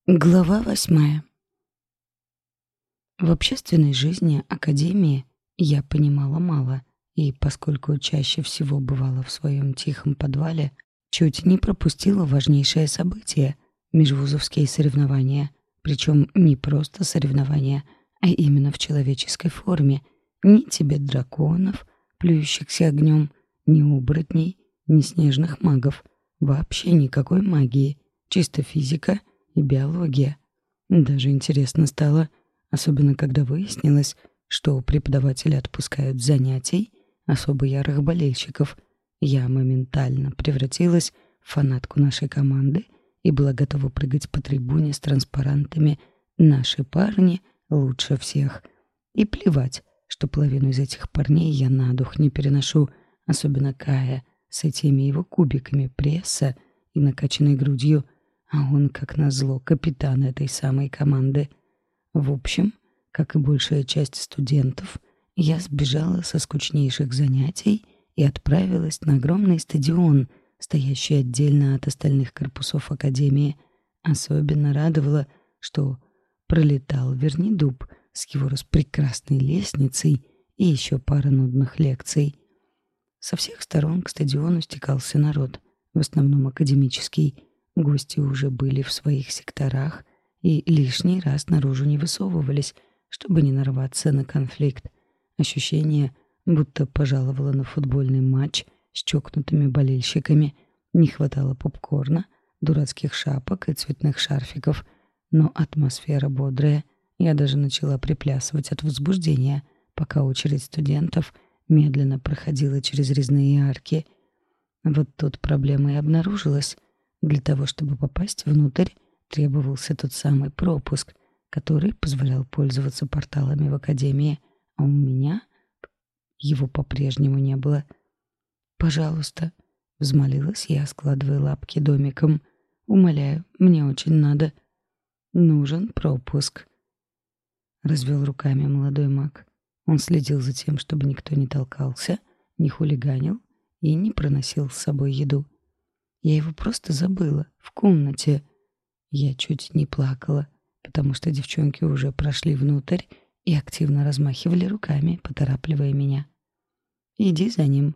Глава 8. В общественной жизни академии я понимала мало, и поскольку чаще всего бывала в своем тихом подвале, чуть не пропустила важнейшее событие — межвузовские соревнования. Причем не просто соревнования, а именно в человеческой форме. Ни тебе драконов, плюющихся огнем, ни оборотней, ни снежных магов. Вообще никакой магии, чисто физика и биология. Даже интересно стало, особенно когда выяснилось, что преподаватели отпускают занятий особо ярых болельщиков. Я моментально превратилась в фанатку нашей команды и была готова прыгать по трибуне с транспарантами «Наши парни лучше всех». И плевать, что половину из этих парней я на дух не переношу, особенно Кая с этими его кубиками пресса и накачанной грудью, а он, как назло, капитан этой самой команды. В общем, как и большая часть студентов, я сбежала со скучнейших занятий и отправилась на огромный стадион, стоящий отдельно от остальных корпусов академии. Особенно радовало, что пролетал Вернидуб с его распрекрасной лестницей и еще пара нудных лекций. Со всех сторон к стадиону стекался народ, в основном академический. Гости уже были в своих секторах и лишний раз наружу не высовывались, чтобы не нарваться на конфликт. Ощущение, будто пожаловала на футбольный матч с чокнутыми болельщиками. Не хватало попкорна, дурацких шапок и цветных шарфиков, но атмосфера бодрая. Я даже начала приплясывать от возбуждения, пока очередь студентов медленно проходила через резные арки. Вот тут проблема и обнаружилась. Для того, чтобы попасть внутрь, требовался тот самый пропуск, который позволял пользоваться порталами в академии, а у меня его по-прежнему не было. «Пожалуйста», — взмолилась я, складывая лапки домиком. «Умоляю, мне очень надо». «Нужен пропуск», — развел руками молодой маг. Он следил за тем, чтобы никто не толкался, не хулиганил и не проносил с собой еду. Я его просто забыла в комнате. Я чуть не плакала, потому что девчонки уже прошли внутрь и активно размахивали руками, поторапливая меня. «Иди за ним.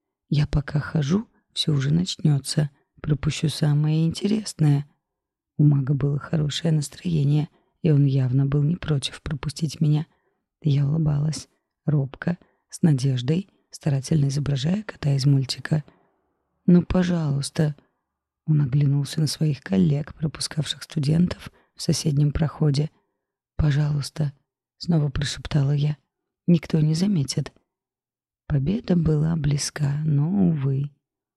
Я пока хожу, все уже начнется. Пропущу самое интересное». У мага было хорошее настроение, и он явно был не против пропустить меня. Я улыбалась, робко, с надеждой, старательно изображая кота из мультика. «Ну, пожалуйста». Он оглянулся на своих коллег, пропускавших студентов в соседнем проходе. «Пожалуйста», — снова прошептала я. «Никто не заметит». Победа была близка, но, увы.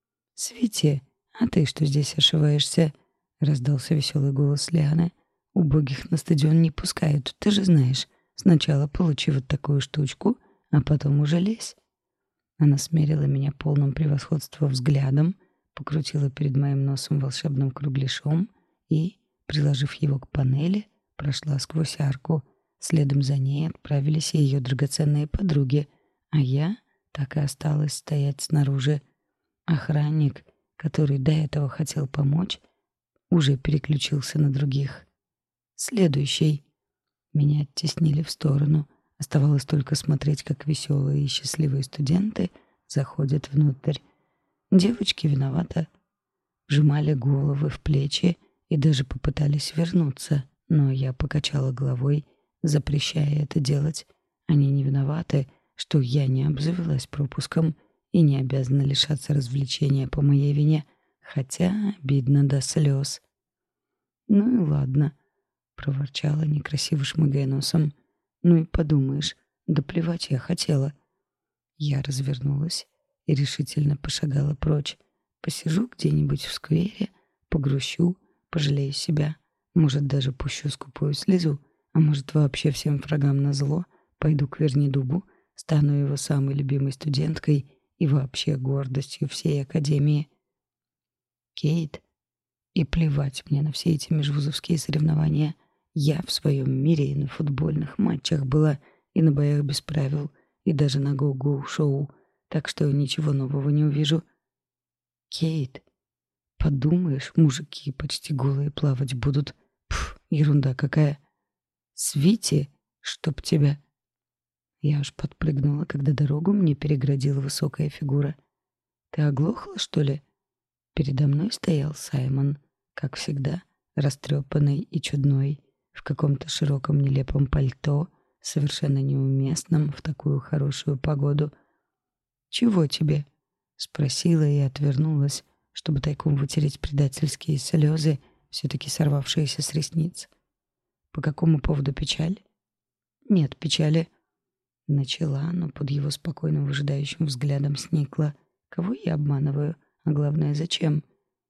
«Свети, а ты что здесь ошиваешься?» — раздался веселый голос Лианы. «Убогих на стадион не пускают, ты же знаешь. Сначала получи вот такую штучку, а потом уже лезь». Она смерила меня полным превосходства взглядом, покрутила перед моим носом волшебным кругляшом и, приложив его к панели, прошла сквозь арку. Следом за ней отправились и ее драгоценные подруги, а я так и осталась стоять снаружи. Охранник, который до этого хотел помочь, уже переключился на других. «Следующий». Меня оттеснили в сторону. Оставалось только смотреть, как веселые и счастливые студенты заходят внутрь. Девочки виноваты. Вжимали головы в плечи и даже попытались вернуться, но я покачала головой, запрещая это делать. Они не виноваты, что я не обзавелась пропуском и не обязана лишаться развлечения по моей вине, хотя обидно до слез. «Ну и ладно», — проворчала, некрасиво шмыгая носом. «Ну и подумаешь, да плевать я хотела». Я развернулась и решительно пошагала прочь. Посижу где-нибудь в сквере, погрущу, пожалею себя, может, даже пущу скупую слезу, а может, вообще всем врагам назло пойду к Вернидубу, стану его самой любимой студенткой и вообще гордостью всей академии. Кейт, и плевать мне на все эти межвузовские соревнования. Я в своем мире и на футбольных матчах была, и на боях без правил, и даже на гоу-гоу-шоу, так что ничего нового не увижу. Кейт, подумаешь, мужики почти голые плавать будут. Пф, Ерунда какая. Свити, чтоб тебя. Я аж подпрыгнула, когда дорогу мне переградила высокая фигура. Ты оглохла, что ли? Передо мной стоял Саймон, как всегда, растрепанный и чудной, в каком-то широком нелепом пальто, совершенно неуместном в такую хорошую погоду. «Чего тебе?» — спросила и отвернулась, чтобы тайком вытереть предательские слезы, все-таки сорвавшиеся с ресниц. «По какому поводу печаль?» «Нет печали». Начала, но под его спокойно выжидающим взглядом сникла. «Кого я обманываю? А главное, зачем?»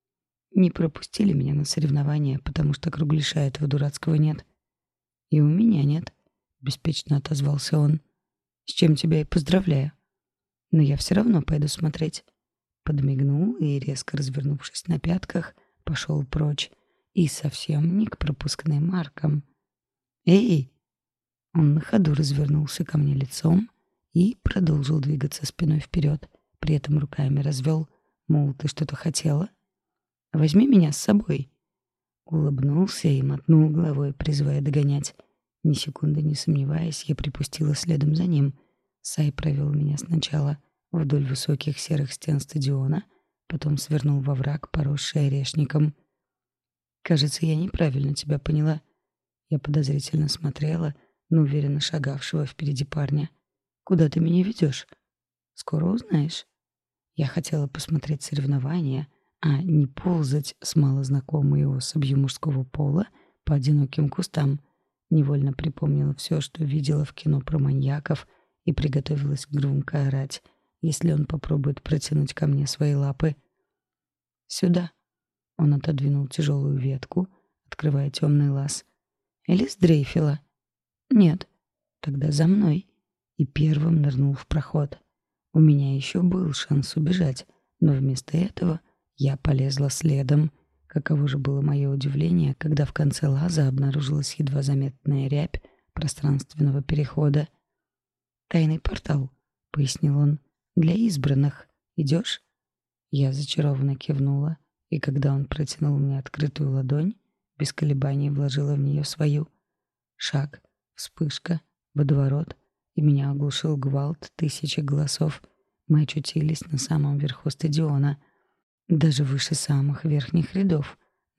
«Не пропустили меня на соревнования, потому что кругляша этого дурацкого нет». «И у меня нет», — беспечно отозвался он. «С чем тебя и поздравляю. Но я все равно пойду смотреть». Подмигнул и, резко развернувшись на пятках, пошел прочь. И совсем не к пропускным маркам. «Эй!» Он на ходу развернулся ко мне лицом и продолжил двигаться спиной вперед, при этом руками развел, мол, ты что-то хотела? «Возьми меня с собой». Улыбнулся и мотнул головой, призывая догонять. Ни секунды не сомневаясь, я припустила следом за ним. Сай провел меня сначала вдоль высоких серых стен стадиона, потом свернул во враг, поросший орешником. «Кажется, я неправильно тебя поняла». Я подозрительно смотрела на уверенно шагавшего впереди парня. «Куда ты меня ведешь?» «Скоро узнаешь». Я хотела посмотреть соревнования, а не ползать с малознакомой особью мужского пола по одиноким кустам. Невольно припомнила все, что видела в кино про маньяков, и приготовилась громко орать, если он попробует протянуть ко мне свои лапы. «Сюда». Он отодвинул тяжелую ветку, открывая темный лаз. «Или сдрейфила?» «Нет». «Тогда за мной». И первым нырнул в проход. У меня еще был шанс убежать, но вместо этого я полезла следом. Каково же было мое удивление, когда в конце лаза обнаружилась едва заметная рябь пространственного перехода. «Тайный портал», — пояснил он, — «для избранных. Идешь?» Я зачарованно кивнула, и когда он протянул мне открытую ладонь, без колебаний вложила в нее свою. Шаг, вспышка, водоворот, и меня оглушил гвалт тысячи голосов. Мы очутились на самом верху стадиона, даже выше самых верхних рядов,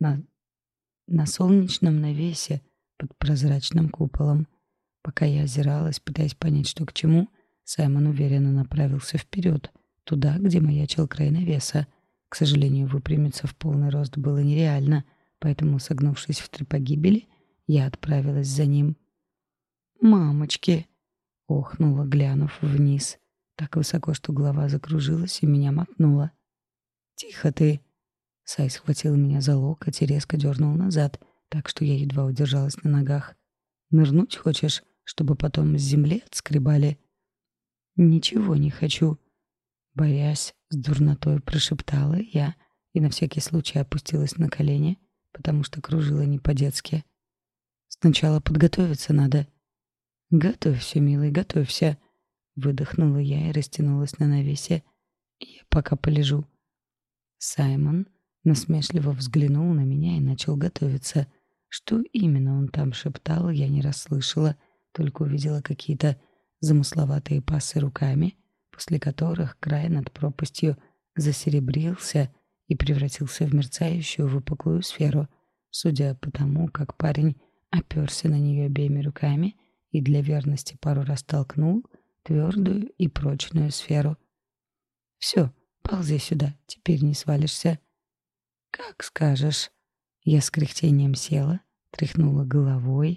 на солнечном навесе под прозрачным куполом. Пока я озиралась, пытаясь понять, что к чему, Саймон уверенно направился вперед, туда, где маячил край навеса. К сожалению, выпрямиться в полный рост было нереально, поэтому, согнувшись в три погибели, я отправилась за ним. «Мамочки!» — охнула, глянув вниз, так высоко, что голова закружилась и меня мотнула. «Тихо ты!» Сай схватил меня за локоть и резко дернул назад, так что я едва удержалась на ногах. «Нырнуть хочешь, чтобы потом с земли отскребали?» «Ничего не хочу», — борясь с дурнотой, прошептала я и на всякий случай опустилась на колени, потому что кружила не по-детски. «Сначала подготовиться надо». «Готовься, милый, готовься», — выдохнула я и растянулась на навесе. «Я пока полежу». Саймон насмешливо взглянул на меня и начал готовиться. Что именно он там шептал, я не расслышала, только увидела какие-то замысловатые пассы руками, после которых край над пропастью засеребрился и превратился в мерцающую выпуклую сферу. Судя по тому, как парень оперся на нее обеими руками и для верности пару раз толкнул твердую и прочную сферу. «Все, ползи сюда, теперь не свалишься». «Как скажешь». Я с кряхтением села, тряхнула головой,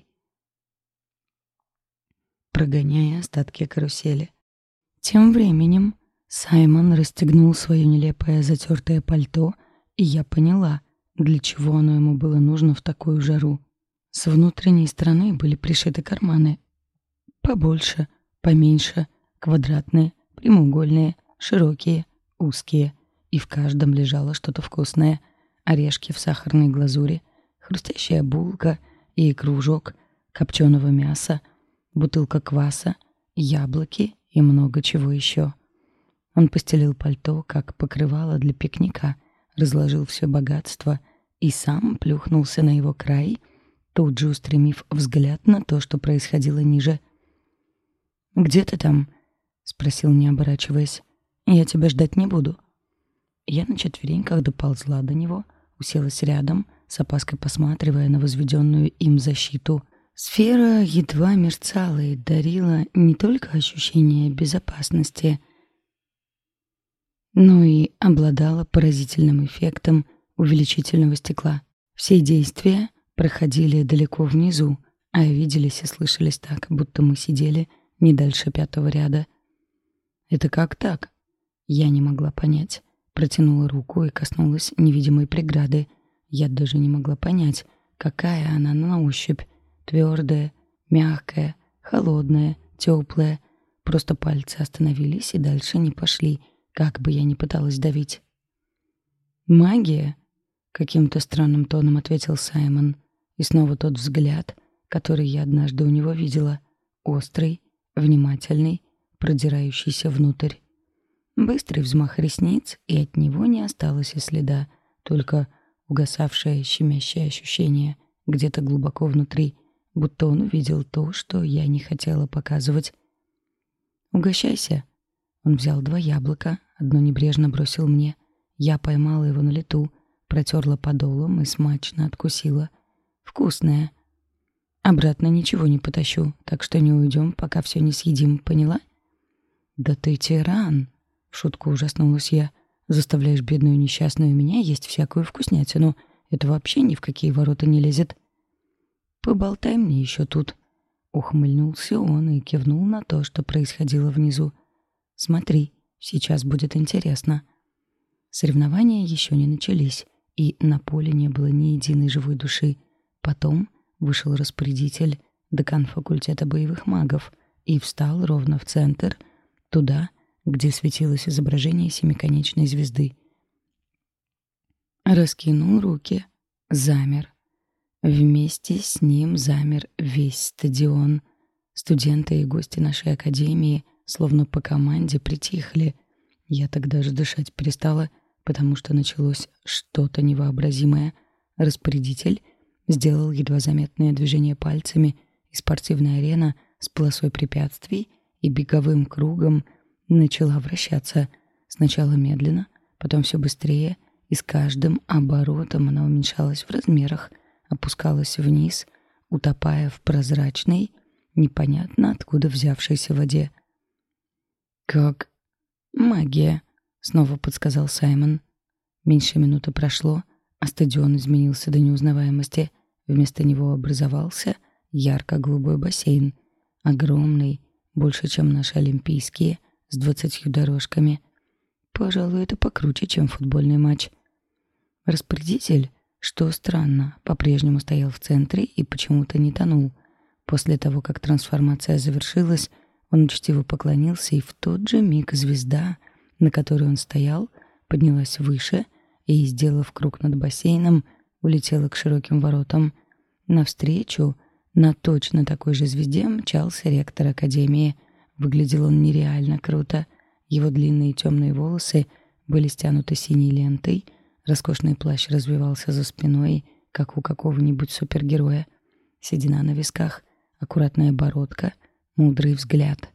прогоняя остатки карусели. Тем временем Саймон расстегнул свое нелепое затертое пальто, и я поняла, для чего оно ему было нужно в такую жару. С внутренней стороны были пришиты карманы. Побольше, поменьше, квадратные, прямоугольные, широкие, узкие. И в каждом лежало что-то вкусное. Орешки в сахарной глазури, хрустящая булка и кружок копченого мяса, бутылка кваса, яблоки и много чего еще. Он постелил пальто, как покрывало для пикника, разложил все богатство и сам плюхнулся на его край, тут же устремив взгляд на то, что происходило ниже. «Где ты там?» — спросил, не оборачиваясь. «Я тебя ждать не буду». Я на четвереньках доползла до него, уселась рядом, с опаской посматривая на возведенную им защиту. Сфера едва мерцала и дарила не только ощущение безопасности, но и обладала поразительным эффектом увеличительного стекла. Все действия проходили далеко внизу, а виделись и слышались так, будто мы сидели не дальше 5-го ряда. «Это как так?» Я не могла понять. Протянула руку и коснулась невидимой преграды. Я даже не могла понять, какая она на ощупь. Твердая, мягкая, холодная, теплая. Просто пальцы остановились и дальше не пошли, как бы я ни пыталась давить. «Магия?» — каким-то странным тоном ответил Саймон. И снова тот взгляд, который я однажды у него видела. Острый, внимательный, продирающийся внутрь. Быстрый взмах ресниц, и от него не осталось и следа, только угасавшее щемящее ощущение где-то глубоко внутри, будто он увидел то, что я не хотела показывать. «Угощайся». Он взял 2 яблока, одно небрежно бросил мне. Я поймала его на лету, протерла подолом и смачно откусила. «Вкусное. Обратно ничего не потащу, так что не уйдем, пока все не съедим, поняла?» «Да ты тиран!» — в шутку ужаснулась я. «Заставляешь бедную несчастную меня есть всякую вкуснятину. Это вообще ни в какие ворота не лезет». «Поболтай мне еще тут». Ухмыльнулся он и кивнул на то, что происходило внизу. «Смотри, сейчас будет интересно». Соревнования еще не начались, и на поле не было ни единой живой души. Потом вышел распорядитель, декан факультета боевых магов, и встал ровно в центр, туда, где светилось изображение семиконечной звезды. Раскинул руки, замер. Вместе с ним замер весь стадион. Студенты и гости нашей академии словно по команде притихли. Я тогда же дышать перестала, потому что началось что-то невообразимое. Распорядитель сделал едва заметное движение пальцами, и спортивная арена с полосой препятствий и беговым кругом начала вращаться. Сначала медленно, потом все быстрее, и с каждым оборотом она уменьшалась в размерах, опускалась вниз, утопая в прозрачной, непонятно откуда взявшейся воде. «Как магия», — снова подсказал Саймон. Меньше минуты прошло, а стадион изменился до неузнаваемости. Вместо него образовался ярко-голубой бассейн, огромный, больше, чем наши олимпийские, с 20 дорожками. Пожалуй, это покруче, чем футбольный матч. Распорядитель, что странно, по-прежнему стоял в центре и почему-то не тонул. После того, как трансформация завершилась, он учтиво поклонился, и в тот же миг звезда, на которой он стоял, поднялась выше и, сделав круг над бассейном, улетела к широким воротам. Навстречу, на точно такой же звезде, мчался ректор академии. Выглядел он нереально круто. Его длинные темные волосы были стянуты синей лентой, роскошный плащ развивался за спиной, как у какого-нибудь супергероя. Седина на висках, аккуратная бородка, мудрый взгляд.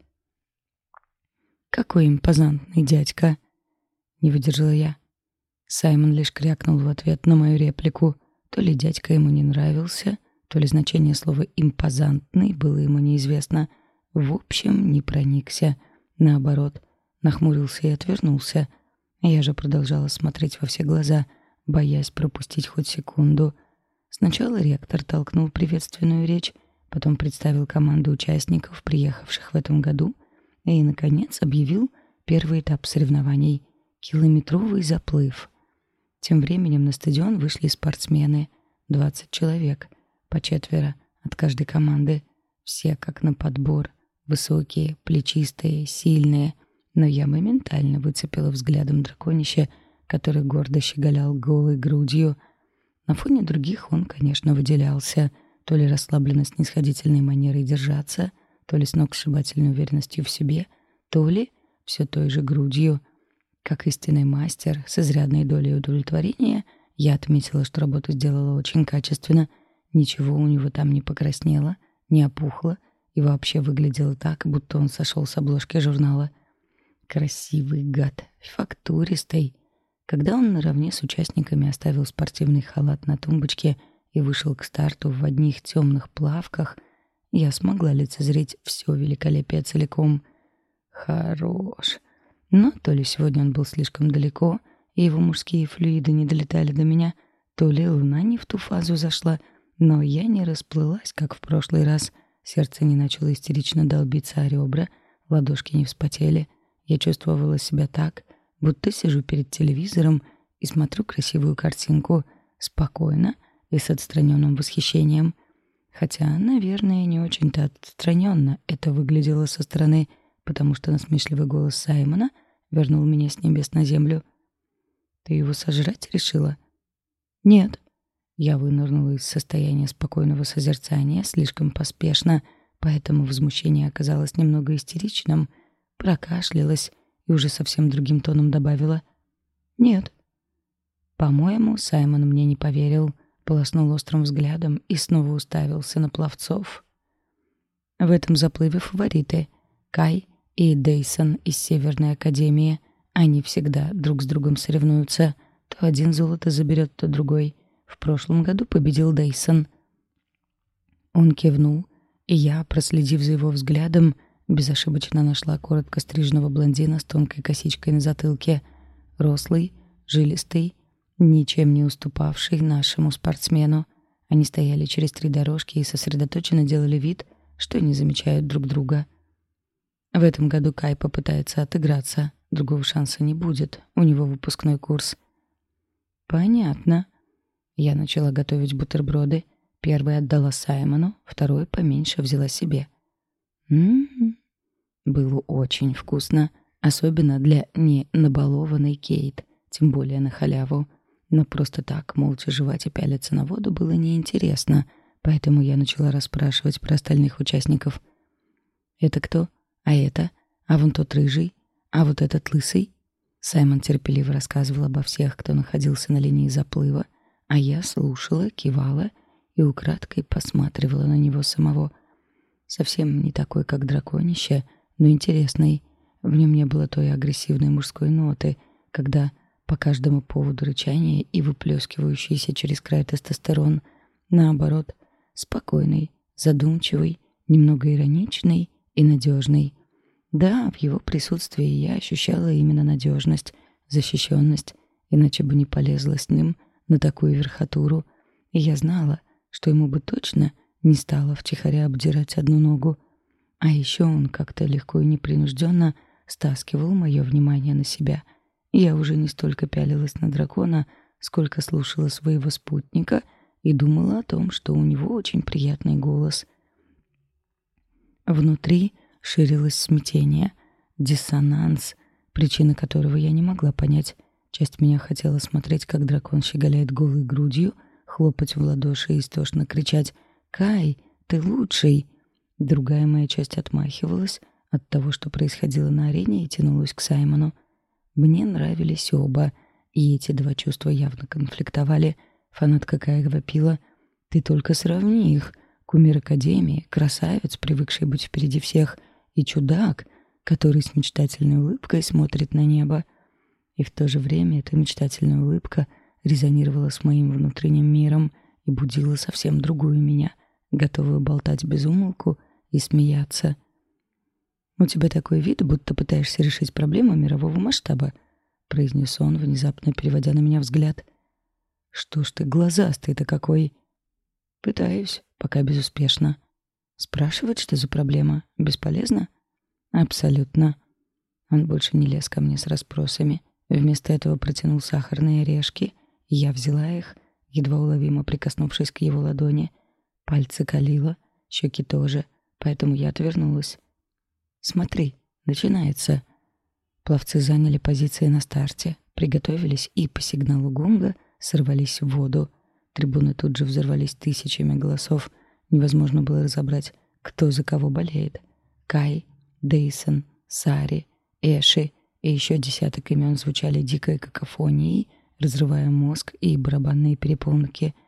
«Какой импозантный дядька!» — не выдержала я. Саймон лишь крякнул в ответ на мою реплику. То ли дядька ему не нравился, то ли значение слова «импозантный» было ему неизвестно. В общем, не проникся. Наоборот, нахмурился и отвернулся. Я же продолжала смотреть во все глаза, боясь пропустить хоть секунду. Сначала ректор толкнул приветственную речь, потом представил команду участников, приехавших в этом году, и, наконец, объявил первый этап соревнований — километровый заплыв. Тем временем на стадион вышли спортсмены, 20 человек, по 4 от каждой команды, все как на подбор, высокие, плечистые, сильные, но я моментально выцепила взглядом драконище, который гордо щеголял голой грудью. На фоне других он, конечно, выделялся, то ли расслабленно-снисходительной манерой держаться, то ли сногсшибательной уверенностью в себе, то ли все той же грудью. Как истинный мастер с изрядной долей удовлетворения, я отметила, что работу сделала очень качественно. Ничего у него там не покраснело, не опухло и вообще выглядело так, будто он сошел с обложки журнала. Красивый гад, фактуристый. Когда он наравне с участниками оставил спортивный халат на тумбочке и вышел к старту в одних темных плавках, я смогла лицезреть все великолепие целиком. Хорош. Но то ли сегодня он был слишком далеко, и его мужские флюиды не долетали до меня, то ли луна не в ту фазу зашла, но я не расплылась, как в прошлый раз. Сердце не начало истерично долбиться о ребра, ладошки не вспотели. Я чувствовала себя так, будто сижу перед телевизором и смотрю красивую картинку, спокойно и с отстраненным восхищением. Хотя, наверное, не очень-то отстраненно это выглядело со стороны, потому что насмешливый голос Саймона вернул меня с небес на землю. «Ты его сожрать решила?» «Нет». Я вынырнула из состояния спокойного созерцания слишком поспешно, поэтому возмущение оказалось немного истеричным, прокашлялась и уже совсем другим тоном добавила: «Нет». По-моему, Саймон мне не поверил, полоснул острым взглядом и снова уставился на пловцов. В этом заплыве фавориты — Кай и Дейсон из Северной Академии. Они всегда друг с другом соревнуются. То один золото заберет, то другой. В прошлом году победил Дейсон. Он кивнул, и я, проследив за его взглядом, безошибочно нашла коротко стриженного блондина с тонкой косичкой на затылке. Рослый, жилистый, ничем не уступавший нашему спортсмену. Они стояли через 3 дорожки и сосредоточенно делали вид, что не замечают друг друга. В этом году Кай попытается отыграться. Другого шанса не будет. У него выпускной курс. Понятно. Я начала готовить бутерброды. Первый отдала Саймону, второй поменьше взяла себе. Было очень вкусно, особенно для не набалованной Кейт, тем более на халяву. Но просто так молча жевать и пялиться на воду было неинтересно, поэтому я начала расспрашивать про остальных участников. «Это кто? А это? А вон тот рыжий? А вот этот лысый?» Саймон терпеливо рассказывал обо всех, кто находился на линии заплыва, а я слушала, кивала и украдкой посматривала на него самого. Совсем не такой, как драконище, но интересный. В нем не было той агрессивной мужской ноты, когда по каждому поводу рычание и выплескивающийся через край тестостерон. Наоборот, спокойный, задумчивый, немного ироничный и надежный. Да, в его присутствии я ощущала именно надежность, защищенность, иначе бы не полезла с ним на такую верхотуру. И я знала, что ему бы точно не стало втихаря обдирать одну ногу. А еще он как-то легко и непринужденно стаскивал мое внимание на себя. Я уже не столько пялилась на дракона, сколько слушала своего спутника и думала о том, что у него очень приятный голос. Внутри ширилось смятение, диссонанс, причина которого я не могла понять. Часть меня хотела смотреть, как дракон щеголяет голой грудью, хлопать в ладоши и истошно кричать: «Кай, ты лучший!» Другая моя часть отмахивалась от того, что происходило на арене, и тянулась к Саймону. Мне нравились оба, и эти два чувства явно конфликтовали. Фанатка Кая вопила: «Ты только сравни их! Кумир Академии, красавец, привыкший быть впереди всех, и чудак, который с мечтательной улыбкой смотрит на небо». И в то же время эта мечтательная улыбка резонировала с моим внутренним миром и будила совсем другую меня, готовую болтать без умолку и смеяться. «У тебя такой вид, будто пытаешься решить проблему мирового масштаба», — произнес он, внезапно переводя на меня взгляд. «Что ж ты глазастый-то какой?» «Пытаюсь, пока безуспешно». «Спрашивать, что за проблема, бесполезно?» «Абсолютно». Он больше не лез ко мне с расспросами. Вместо этого протянул сахарные орешки, и я взяла их, едва уловимо прикоснувшись к его ладони. Пальцы калило, щеки тоже, поэтому я отвернулась. «Смотри, начинается». Пловцы заняли позиции на старте, приготовились и по сигналу гонга сорвались в воду. Трибуны тут же взорвались тысячами голосов. Невозможно было разобрать, кто за кого болеет. Кай, Дейсон, Сари, Эши и еще десяток имен звучали дикой какофонией, разрывая мозг и барабанные перепонки.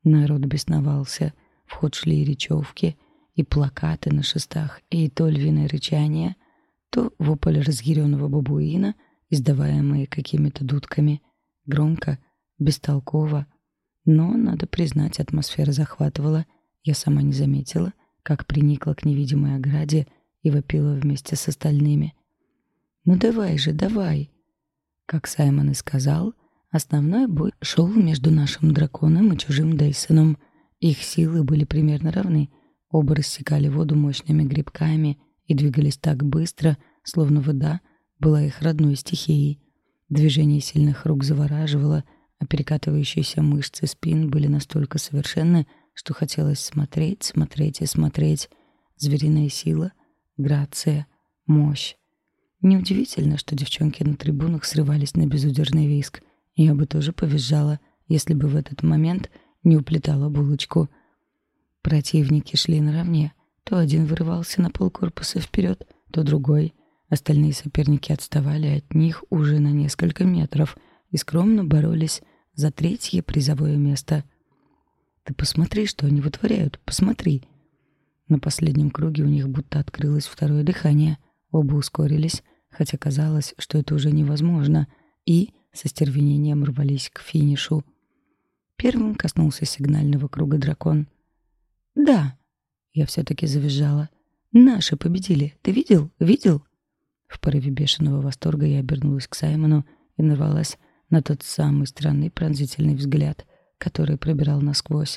Народ бесновался, в ход шли и речевки, и плакаты на шестах, и то львиное рычание, то вопль разъяренного бабуина, издаваемые какими-то дудками. Громко, бестолково. Но, надо признать, атмосфера захватывала. Я сама не заметила, как приникла к невидимой ограде и вопила вместе с остальными. «Ну давай же, давай!» Как Саймон и сказал, основной бой шел между нашим драконом и чужим Дейсоном. Их силы были примерно равны. Оба рассекали воду мощными грибками и двигались так быстро, словно вода была их родной стихией. Движение сильных рук завораживало, а перекатывающиеся мышцы спин были настолько совершенны, что хотелось смотреть, смотреть и смотреть. Звериная сила, грация, мощь. Неудивительно, что девчонки на трибунах срывались на безудержный визг. Я бы тоже повизжала, если бы в этот момент не уплетала булочку. Противники шли наравне. То один вырывался на полкорпуса вперед, то другой. Остальные соперники отставали от них уже на несколько метров и скромно боролись за третье призовое место. «Ты посмотри, что они вытворяют, посмотри!» На последнем круге у них будто открылось второе дыхание. Оба ускорились, хотя казалось, что это уже невозможно, и со стервенением рвались к финишу. Первым коснулся сигнального круга дракон. «Да!» — я все-таки завизжала. «Наши победили! Ты видел? Видел?» В порыве бешеного восторга я обернулась к Саймону и нарвалась на тот самый странный пронзительный взгляд, который пробирал насквозь.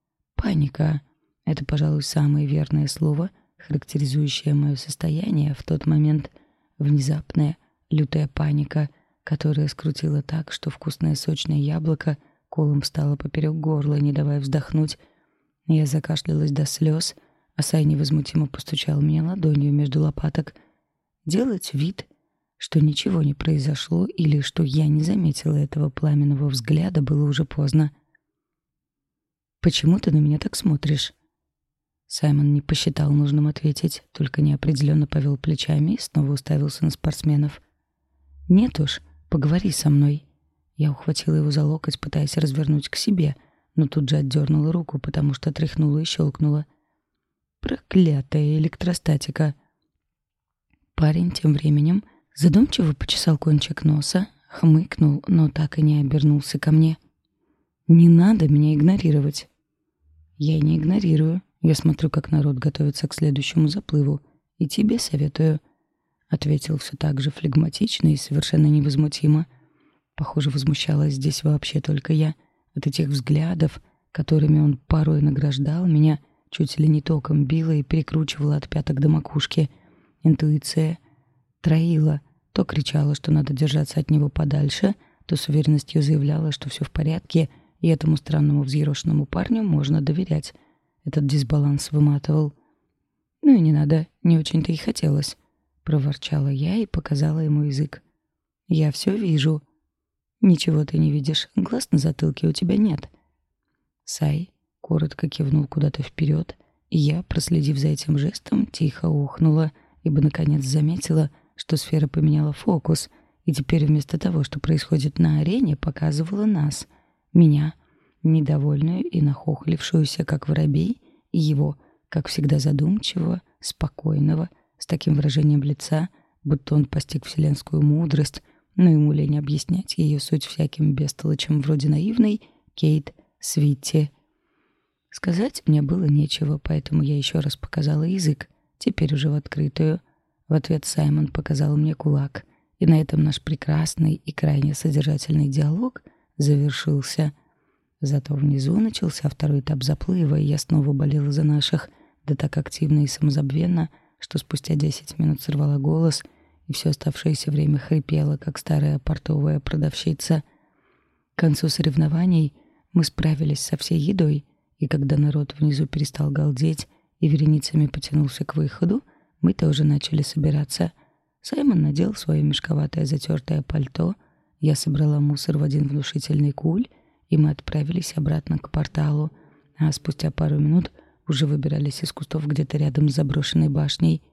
Паника — это, пожалуй, самое верное слово, характеризующее мое состояние в тот момент. Внезапная, лютая паника, которая скрутила так, что вкусное сочное яблоко колом встало поперек горла, не давая вздохнуть. Я закашлялась до слез, а Сай невозмутимо постучал меня ладонью между лопаток. Делать вид, что ничего не произошло или что я не заметила этого пламенного взгляда, было уже поздно. «Почему ты на меня так смотришь?» Саймон не посчитал нужным ответить, только неопределенно повел плечами и снова уставился на спортсменов. «Нет уж, поговори со мной». Я ухватила его за локоть, пытаясь развернуть к себе, но тут же отдернула руку, потому что тряхнула и щелкнула. Проклятая электростатика. Парень тем временем задумчиво почесал кончик носа, хмыкнул, но так и не обернулся ко мне. «Не надо меня игнорировать». «Я не игнорирую. Я смотрю, как народ готовится к следующему заплыву. И тебе советую», — ответил все так же флегматично и совершенно невозмутимо. Похоже, возмущалась здесь вообще только я. От этих взглядов, которыми он порой награждал меня, чуть ли не током била и перекручивала от пяток до макушки. Интуиция троила. То кричала, что надо держаться от него подальше, то с уверенностью заявляла, что все в порядке, и этому странному взъерошенному парню можно доверять. Этот дисбаланс выматывал. «Ну и не надо, не очень-то и хотелось», — проворчала я и показала ему язык. «Я все вижу». «Ничего ты не видишь, глаз на затылке у тебя нет». Сай коротко кивнул куда-то вперед, и я, проследив за этим жестом, тихо охнула, ибо наконец заметила, что сфера поменяла фокус, и теперь вместо того, что происходит на арене, показывала нас, меня, недовольную и нахохлившуюся, как воробей, и его, как всегда задумчивого, спокойного, с таким выражением лица, будто он постиг вселенскую мудрость, но ему лень объяснять ее суть всяким бестолочам вроде наивной Кейт Свитти. Сказать мне было нечего, поэтому я еще раз показала язык, теперь уже в открытую. В ответ Саймон показал мне кулак, и на этом наш прекрасный и крайне содержательный диалог завершился. Зато внизу начался второй этап заплыва, и я снова болела за наших, да так активно и самозабвенно, что спустя 10 минут сорвала голос и все оставшееся время хрипела, как старая портовая продавщица. К концу соревнований мы справились со всей едой, и когда народ внизу перестал галдеть и вереницами потянулся к выходу, мы тоже начали собираться. Саймон надел свое мешковатое затертое пальто, я собрала мусор в один внушительный куль, и мы отправились обратно к порталу, а спустя пару минут уже выбирались из кустов где-то рядом с заброшенной башней.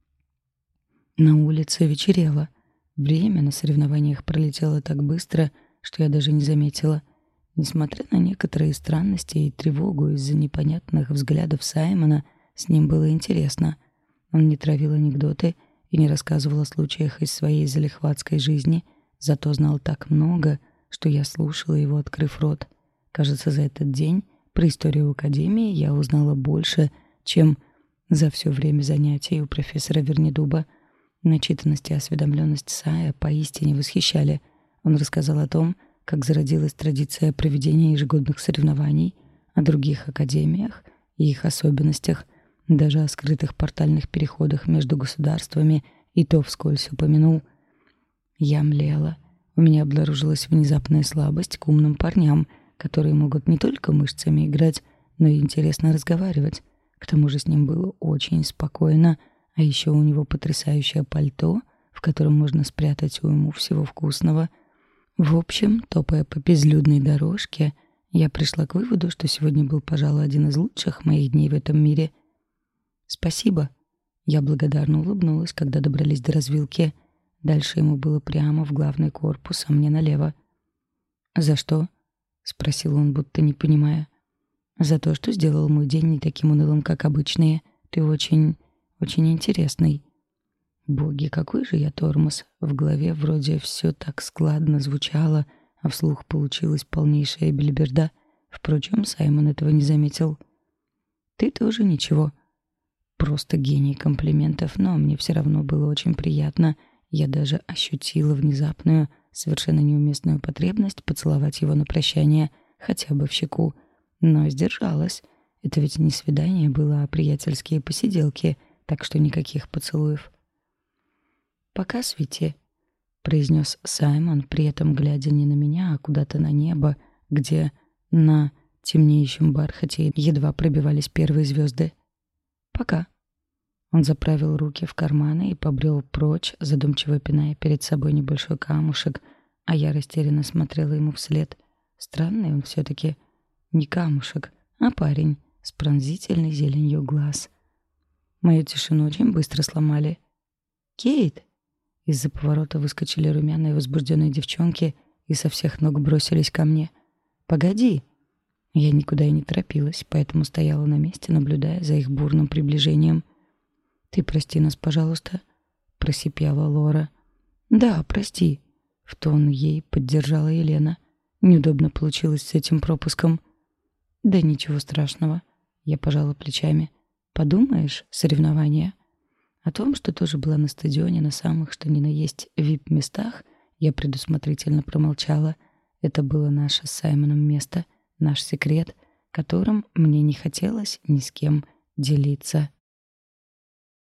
На улице вечерело. Время на соревнованиях пролетело так быстро, что я даже не заметила. Несмотря на некоторые странности и тревогу из-за непонятных взглядов Саймона, с ним было интересно. Он не травил анекдоты и не рассказывал о случаях из своей залихватской жизни, зато знал так много, что я слушала его, открыв рот. Кажется, за этот день про историю Академии я узнала больше, чем за все время занятий у профессора Вернедуба. Начитанность и осведомленность Сая поистине восхищали. Он рассказал о том, как зародилась традиция проведения ежегодных соревнований, о других академиях и их особенностях, даже о скрытых портальных переходах между государствами, и то вскользь упомянул. Я млела. У меня обнаружилась внезапная слабость к умным парням, которые могут не только мышцами играть, но и интересно разговаривать. К тому же с ним было очень спокойно, а еще у него потрясающее пальто, в котором можно спрятать уйму всего вкусного. В общем, топая по безлюдной дорожке, я пришла к выводу, что сегодня был, пожалуй, один из лучших моих дней в этом мире. «Спасибо». Я благодарно улыбнулась, когда добрались до развилки. Дальше ему было прямо в главный корпус, а мне налево. «За что?» — спросил он, будто не понимая. «За то, что сделал мой день не таким унылым, как обычные. Ты очень интересный». Боги, какой же я тормоз. В голове вроде все так складно звучало, а вслух получилась полнейшая белиберда. Впрочем, Саймон этого не заметил. «Ты тоже ничего». Просто гений комплиментов, но мне все равно было очень приятно. Я даже ощутила внезапную, совершенно неуместную потребность поцеловать его на прощание, хотя бы в щеку. Но сдержалась. Это ведь не свидание было, а приятельские посиделки, так что никаких поцелуев. «Пока, Свити», — произнес Саймон, при этом глядя не на меня, а куда-то на небо, где на темнеющем бархате едва пробивались первые звезды. «Пока». Он заправил руки в карманы и побрел прочь, задумчиво пиная перед собой небольшой камушек, а я растерянно смотрела ему вслед. Странный он все-таки. Не камушек, а парень с пронзительной зеленью глаз. Мою тишину очень быстро сломали. «Кейт!» Из-за поворота выскочили румяные возбужденные девчонки и со всех ног бросились ко мне. «Погоди!» Я никуда и не торопилась, поэтому стояла на месте, наблюдая за их бурным приближением. «Ты прости нас, пожалуйста», — просипела Лора. «Да, прости», — в тон ей поддержала Елена. Неудобно получилось с этим пропуском. «Да ничего страшного», — я пожала плечами. «Подумаешь, соревнования». О том, что тоже была на стадионе на самых что ни на есть вип-местах, я предусмотрительно промолчала. Это было наше с Саймоном место, наш секрет, которым мне не хотелось ни с кем делиться.